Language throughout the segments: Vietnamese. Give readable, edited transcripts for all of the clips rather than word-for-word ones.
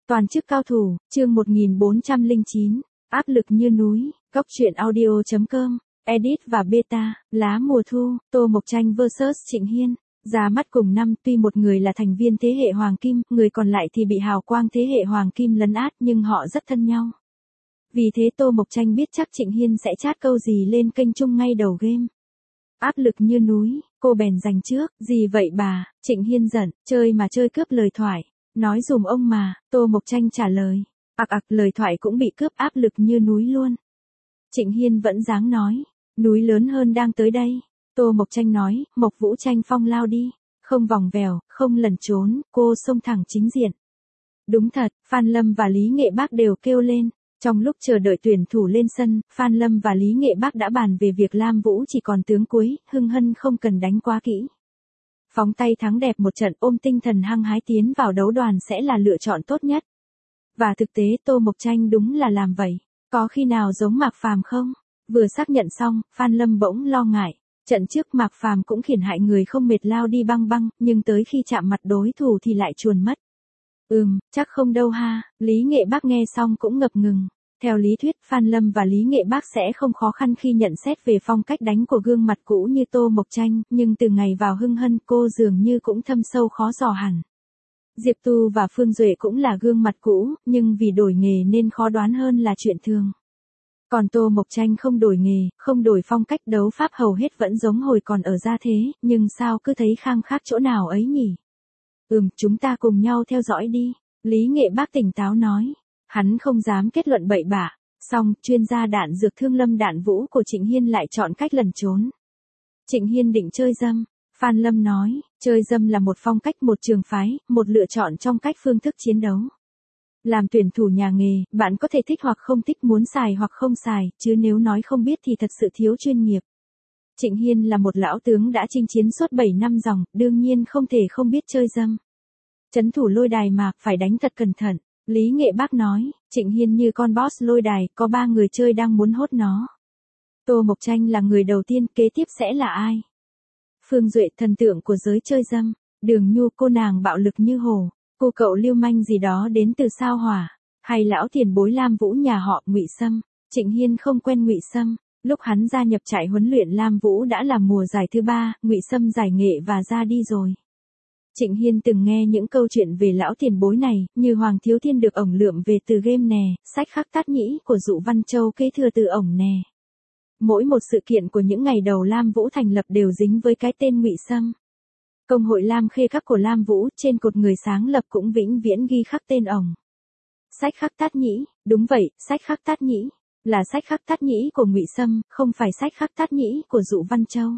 Toàn chức cao thủ, chương 1409, áp lực như núi, góc truyện audio.com, edit và beta, lá mùa thu, Tô Mộc Tranh vs Trịnh Hiên. Ra mắt cùng năm, tuy một người là thành viên thế hệ Hoàng Kim, người còn lại thì bị hào quang thế hệ Hoàng Kim lấn át, nhưng họ rất thân nhau. Vì thế Tô Mộc Tranh biết chắc Trịnh Hiên sẽ chát câu gì lên kênh chung ngay đầu game. Áp lực như núi, cô bèn giành trước, gì vậy bà? Trịnh Hiên giận, chơi mà chơi cướp lời thoại. Nói dùm ông mà, Tô Mộc Tranh trả lời. Lời thoại cũng bị cướp, áp lực như núi luôn. Trịnh Hiên vẫn dáng nói, núi lớn hơn đang tới đây. Tô Mộc Tranh nói, Mộc Vũ Tranh phong lao đi. Không vòng vèo, không lẩn trốn, cô xông thẳng chính diện. Đúng thật, Phan Lâm và Lý Nghệ Bác đều kêu lên. Trong lúc chờ đợi tuyển thủ lên sân, Phan Lâm và Lý Nghệ Bác đã bàn về việc Lam Vũ chỉ còn tướng cuối, Hưng Hân không cần đánh quá kỹ. Phóng tay thắng đẹp một trận, ôm tinh thần hăng hái tiến vào đấu đoàn sẽ là lựa chọn tốt nhất. Và thực tế Tô Mộc Tranh đúng là làm vậy. Có khi nào giống Mạc Phàm không? Vừa xác nhận xong, Phan Lâm bỗng lo ngại. Trận trước Mạc Phàm cũng khiển hại người không mệt lao đi băng băng, nhưng tới khi chạm mặt đối thủ thì lại chuồn mất. Chắc không đâu ha, Lý Nghệ Bác nghe xong cũng ngập ngừng. Theo lý thuyết, Phan Lâm và Lý Nghệ Bác sẽ không khó khăn khi nhận xét về phong cách đánh của gương mặt cũ như Tô Mộc Tranh, nhưng từ ngày vào Hưng Hân cô dường như cũng thâm sâu khó dò hẳn. Diệp Tu và Phương Duệ cũng là gương mặt cũ, nhưng vì đổi nghề nên khó đoán hơn là chuyện thường. Còn Tô Mộc Tranh không đổi nghề, không đổi phong cách đấu pháp hầu hết vẫn giống hồi còn ở gia thế, nhưng sao cứ thấy khang khác chỗ nào ấy nhỉ? Chúng ta cùng nhau theo dõi đi, Lý Nghệ Bác tỉnh táo nói. Hắn không dám kết luận bậy bạ. Xong, chuyên gia đạn dược Thương Lâm Đạn Vũ của Trịnh Hiên lại chọn cách lẩn trốn. Trịnh Hiên định chơi dâm. Phan Lâm nói, chơi dâm là một phong cách, một trường phái, một lựa chọn trong cách phương thức chiến đấu. Làm tuyển thủ nhà nghề, bạn có thể thích hoặc không thích, muốn xài hoặc không xài, chứ nếu nói không biết thì thật sự thiếu chuyên nghiệp. Trịnh Hiên là một lão tướng đã chinh chiến suốt 7 năm dòng, đương nhiên không thể không biết chơi dâm. Trấn thủ lôi đài mà, phải đánh thật cẩn thận. Lý Nghệ Bác nói, Trịnh Hiên như con boss lôi đài, có 3 người chơi đang muốn hốt nó. Tô Mộc Tranh là người đầu tiên, kế tiếp sẽ là ai? Phương Duệ, thần tượng của giới chơi dâm. Đường Nhu, cô nàng bạo lực như hổ. Cô cậu lưu manh gì đó đến từ sao Hỏa. Hay lão tiền bối Lam Vũ nhà họ Ngụy Sâm. Trịnh Hiên không quen Ngụy Sâm. Lúc hắn gia nhập trại huấn luyện Lam Vũ đã là mùa giải thứ 3, Ngụy Sâm giải nghệ và ra đi rồi. Trịnh Hiên từng nghe những câu chuyện về lão tiền bối này, như Hoàng Thiếu Thiên được ổng lượm về từ game nè, sách Khắc Tát Nhĩ của Dụ Văn Châu kế thừa từ ổng nè. Mỗi một sự kiện của những ngày đầu Lam Vũ thành lập đều dính với cái tên Ngụy Sâm. Công hội Lam Khê Khắc của Lam Vũ trên cột người sáng lập cũng vĩnh viễn ghi khắc tên ổng. Sách Khắc Tát Nhĩ, đúng vậy, sách Khắc Tát Nhĩ, là sách Khắc Tát Nhĩ của Ngụy Sâm, không phải sách Khắc Tát Nhĩ của Dụ Văn Châu.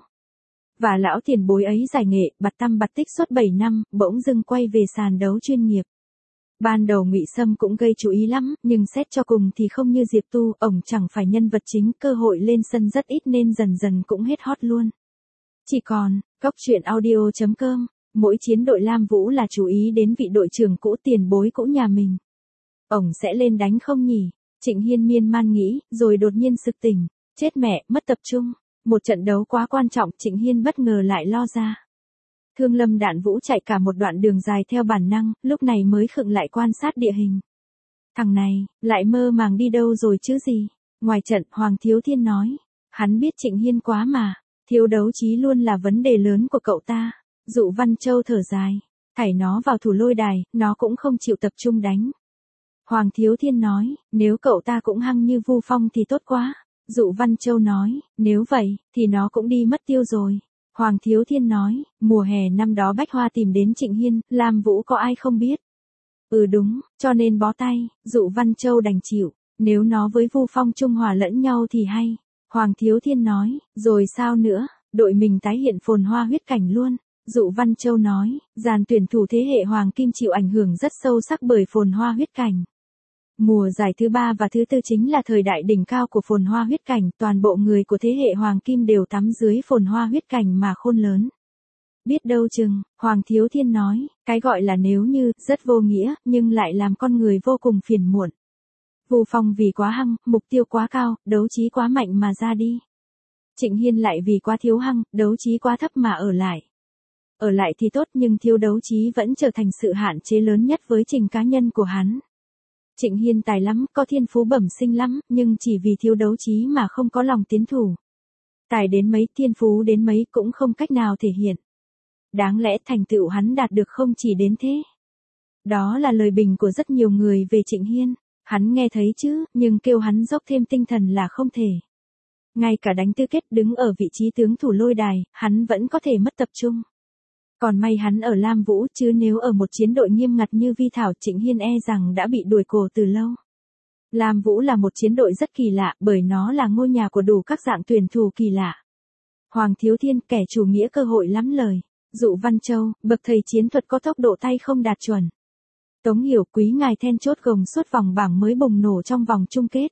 Và lão tiền bối ấy giải nghệ, bạt tăm bạt tích suốt 7 năm, bỗng dưng quay về sàn đấu chuyên nghiệp. Ban đầu Ngụy Sâm cũng gây chú ý lắm, nhưng xét cho cùng thì không như Diệp Tu, ổng chẳng phải nhân vật chính, cơ hội lên sân rất ít nên dần dần cũng hết hot luôn. Chỉ còn, góc truyện audio.com, mỗi chiến đội Lam Vũ là chú ý đến vị đội trưởng cũ, tiền bối cũ nhà mình. Ổng sẽ lên đánh không nhỉ? Trịnh Hiên miên man nghĩ, rồi đột nhiên sực tỉnh, chết mẹ, mất tập trung. Một trận đấu quá quan trọng, Trịnh Hiên bất ngờ lại lo ra. Thương Lâm Đạn Vũ chạy cả một đoạn đường dài theo bản năng, lúc này mới khựng lại quan sát địa hình. Thằng này, lại mơ màng đi đâu rồi chứ gì? Ngoài trận, Hoàng Thiếu Thiên nói. Hắn biết Trịnh Hiên quá mà, thiếu đấu trí luôn là vấn đề lớn của cậu ta. Dụ Văn Châu thở dài. Thảy nó vào thủ lôi đài, nó cũng không chịu tập trung đánh. Hoàng Thiếu Thiên nói, nếu cậu ta cũng hăng như Vu Phong thì tốt quá. Dụ Văn Châu nói, nếu vậy, thì nó cũng đi mất tiêu rồi. Hoàng Thiếu Thiên nói, mùa hè năm đó Bách Hoa tìm đến Trịnh Hiên, Lam Vũ có ai không biết. Đúng, cho nên bó tay, Dụ Văn Châu đành chịu, nếu nó với Vu Phong trung hòa lẫn nhau thì hay. Hoàng Thiếu Thiên nói, rồi sao nữa, đội mình tái hiện phồn hoa huyết cảnh luôn. Dụ Văn Châu nói, dàn tuyển thủ thế hệ Hoàng Kim chịu ảnh hưởng rất sâu sắc bởi phồn hoa huyết cảnh. Mùa giải thứ 3 và thứ 4 chính là thời đại đỉnh cao của phồn hoa huyết cảnh, toàn bộ người của thế hệ Hoàng Kim đều tắm dưới phồn hoa huyết cảnh mà khôn lớn. Biết đâu chừng, Hoàng Thiếu Thiên nói, cái gọi là nếu như, rất vô nghĩa, nhưng lại làm con người vô cùng phiền muộn. Vu Phong vì quá hăng, mục tiêu quá cao, đấu trí quá mạnh mà ra đi. Trịnh Hiên lại vì quá thiếu hăng, đấu trí quá thấp mà ở lại. Ở lại thì tốt nhưng thiếu đấu trí vẫn trở thành sự hạn chế lớn nhất với trình cá nhân của hắn. Trịnh Hiên tài lắm, có thiên phú bẩm sinh lắm, nhưng chỉ vì thiếu đấu trí mà không có lòng tiến thủ. Tài đến mấy, thiên phú đến mấy cũng không cách nào thể hiện. Đáng lẽ thành tựu hắn đạt được không chỉ đến thế. Đó là lời bình của rất nhiều người về Trịnh Hiên. Hắn nghe thấy chứ, nhưng kêu hắn dốc thêm tinh thần là không thể. Ngay cả đánh tứ kết đứng ở vị trí tướng thủ lôi đài, hắn vẫn có thể mất tập trung. Còn may hắn ở Lam Vũ, chứ nếu ở một chiến đội nghiêm ngặt như Vi Thảo, Trịnh Hiên e rằng đã bị đuổi cổ từ lâu. Lam Vũ là một chiến đội rất kỳ lạ, bởi nó là ngôi nhà của đủ các dạng tuyển thủ kỳ lạ. Hoàng Thiếu Thiên, kẻ chủ nghĩa cơ hội lắm lời. Dụ Văn Châu, bậc thầy chiến thuật có tốc độ tay không đạt chuẩn. Tống Hiểu, quý ngài then chốt gồng suốt vòng bảng mới bùng nổ trong vòng chung kết.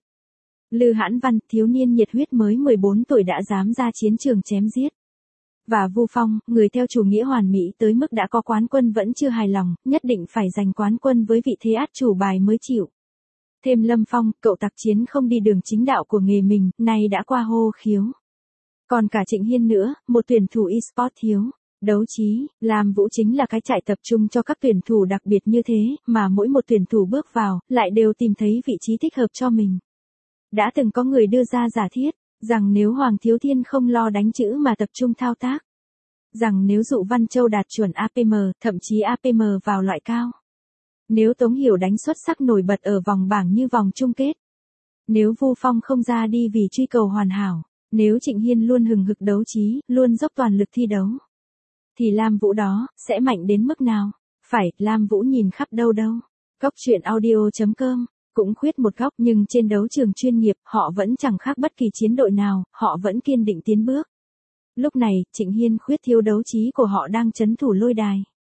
Lư Hãn Văn, thiếu niên nhiệt huyết mới 14 tuổi đã dám ra chiến trường chém giết. Và Vu Phong, người theo chủ nghĩa hoàn mỹ tới mức đã có quán quân vẫn chưa hài lòng, nhất định phải giành quán quân với vị thế át chủ bài mới chịu. Thêm Lâm Phong, cậu tặc chiến không đi đường chính đạo của nghề mình, nay đã qua hô khiếu. Còn cả Trịnh Hiên nữa, một tuyển thủ eSport thiếu. Đấu trí, Lam Vũ chính là cái trại tập trung cho các tuyển thủ đặc biệt như thế, mà mỗi một tuyển thủ bước vào, lại đều tìm thấy vị trí thích hợp cho mình. Đã từng có người đưa ra giả thiết, rằng nếu Hoàng Thiếu Thiên không lo đánh chữ mà tập trung thao tác. Rằng nếu Dụ Văn Châu đạt chuẩn APM, thậm chí APM vào loại cao. Nếu Tống Hiểu đánh xuất sắc nổi bật ở vòng bảng như vòng chung kết. Nếu Vu Phong không ra đi vì truy cầu hoàn hảo. Nếu Trịnh Hiên luôn hừng hực đấu trí, luôn dốc toàn lực thi đấu. Thì Lam Vũ đó, sẽ mạnh đến mức nào? Phải, Lam Vũ nhìn khắp đâu đâu. Góc truyện audio.com, cũng khuyết một góc nhưng trên đấu trường chuyên nghiệp, họ vẫn chẳng khác bất kỳ chiến đội nào, họ vẫn kiên định tiến bước. Lúc này, Trịnh Hiên khuyết thiếu đấu trí của họ đang trấn thủ lôi đài.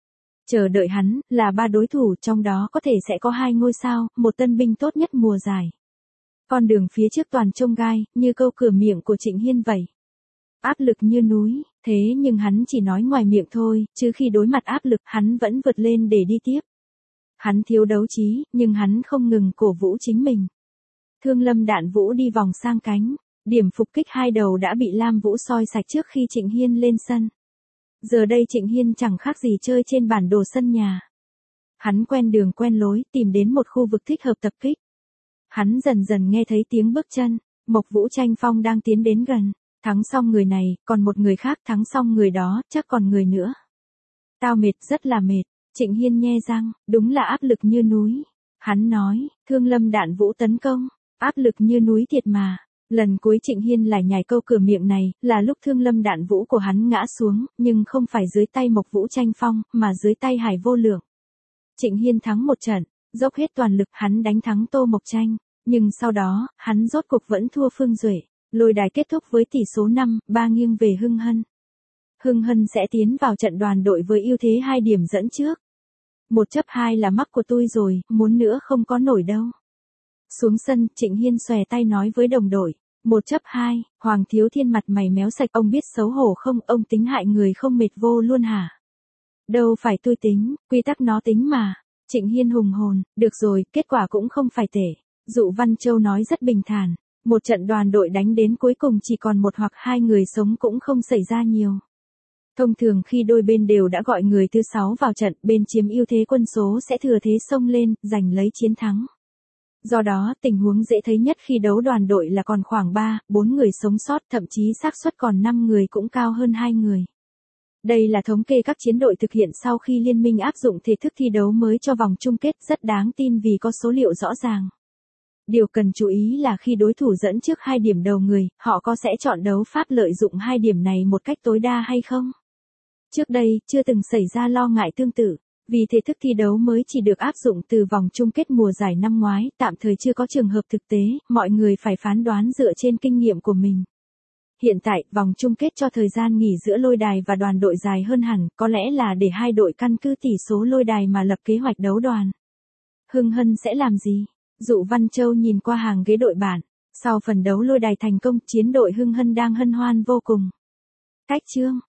Chờ đợi hắn, là 3 đối thủ, trong đó có thể sẽ có 2 ngôi sao, một tân binh tốt nhất mùa giải. Con đường phía trước toàn chông gai, như câu cửa miệng của Trịnh Hiên vậy. Áp lực như núi, thế nhưng hắn chỉ nói ngoài miệng thôi, chứ khi đối mặt áp lực hắn vẫn vượt lên để đi tiếp. Hắn thiếu đấu trí, nhưng hắn không ngừng cổ vũ chính mình. Thương Lâm Đạn Vũ đi vòng sang cánh, điểm phục kích 2 đầu đã bị Lam Vũ soi sạch trước khi Trịnh Hiên lên sân. Giờ đây Trịnh Hiên chẳng khác gì chơi trên bản đồ sân nhà. Hắn quen đường quen lối, tìm đến một khu vực thích hợp tập kích. Hắn dần dần nghe thấy tiếng bước chân, Mộc Vũ Tranh Phong đang tiến đến gần. Thắng xong người này, còn một người khác, thắng xong người đó, chắc còn người nữa. Tao mệt, rất là mệt. Trịnh Hiên nhe răng, đúng là áp lực như núi. Hắn nói, Thương Lâm Đạn Vũ tấn công, áp lực như núi thiệt mà. Lần cuối Trịnh Hiên lại nhảy câu cửa miệng này, là lúc Thương Lâm Đạn Vũ của hắn ngã xuống, nhưng không phải dưới tay Mộc Vũ Tranh Phong, mà dưới tay Hải Vô Lượng. Trịnh Hiên thắng một trận, dốc hết toàn lực, hắn đánh thắng Tô Mộc Tranh, nhưng sau đó, hắn rốt cục vẫn thua Phương Duệ. Lôi đài kết thúc với tỷ số 5-3 nghiêng về Hưng Hân. Hưng Hân sẽ tiến vào trận đoàn đội với ưu thế 2 điểm dẫn trước. 1-2 là mắc của tôi rồi, muốn nữa không có nổi đâu. Xuống sân, Trịnh Hiên xòe tay nói với đồng đội. 1-2, Hoàng Thiếu Thiên mặt mày méo sạch, ông biết xấu hổ không, ông tính hại người không mệt vô luôn hả? Đâu phải tôi tính, quy tắc nó tính mà. Trịnh Hiên hùng hồn, được rồi, kết quả cũng không phải tệ. Dụ Văn Châu nói rất bình thản. Một trận đoàn đội đánh đến cuối cùng chỉ còn 1 hoặc 2 người sống cũng không xảy ra nhiều. Thông thường khi đôi bên đều đã gọi người thứ 6 vào trận, bên chiếm ưu thế quân số sẽ thừa thế xông lên, giành lấy chiến thắng. Do đó, tình huống dễ thấy nhất khi đấu đoàn đội là còn khoảng 3-4 người sống sót, thậm chí xác suất còn 5 người cũng cao hơn 2 người. Đây là thống kê các chiến đội thực hiện sau khi liên minh áp dụng thể thức thi đấu mới cho vòng chung kết, rất đáng tin vì có số liệu rõ ràng. Điều cần chú ý là khi đối thủ dẫn trước 2 điểm đầu người, họ có sẽ chọn đấu pháp lợi dụng 2 điểm này một cách tối đa hay không? Trước đây, chưa từng xảy ra lo ngại tương tự, vì thể thức thi đấu mới chỉ được áp dụng từ vòng chung kết mùa giải năm ngoái, tạm thời chưa có trường hợp thực tế, mọi người phải phán đoán dựa trên kinh nghiệm của mình. Hiện tại, vòng chung kết cho thời gian nghỉ giữa lôi đài và đoàn đội dài hơn hẳn, có lẽ là để 2 đội căn cứ tỷ số lôi đài mà lập kế hoạch đấu đoàn. Hưng Hân sẽ làm gì? Dụ Văn Châu nhìn qua hàng ghế đội bạn. Sau phần đấu lôi đài thành công, chiến đội Hưng Hân đang hân hoan vô cùng. Cách chương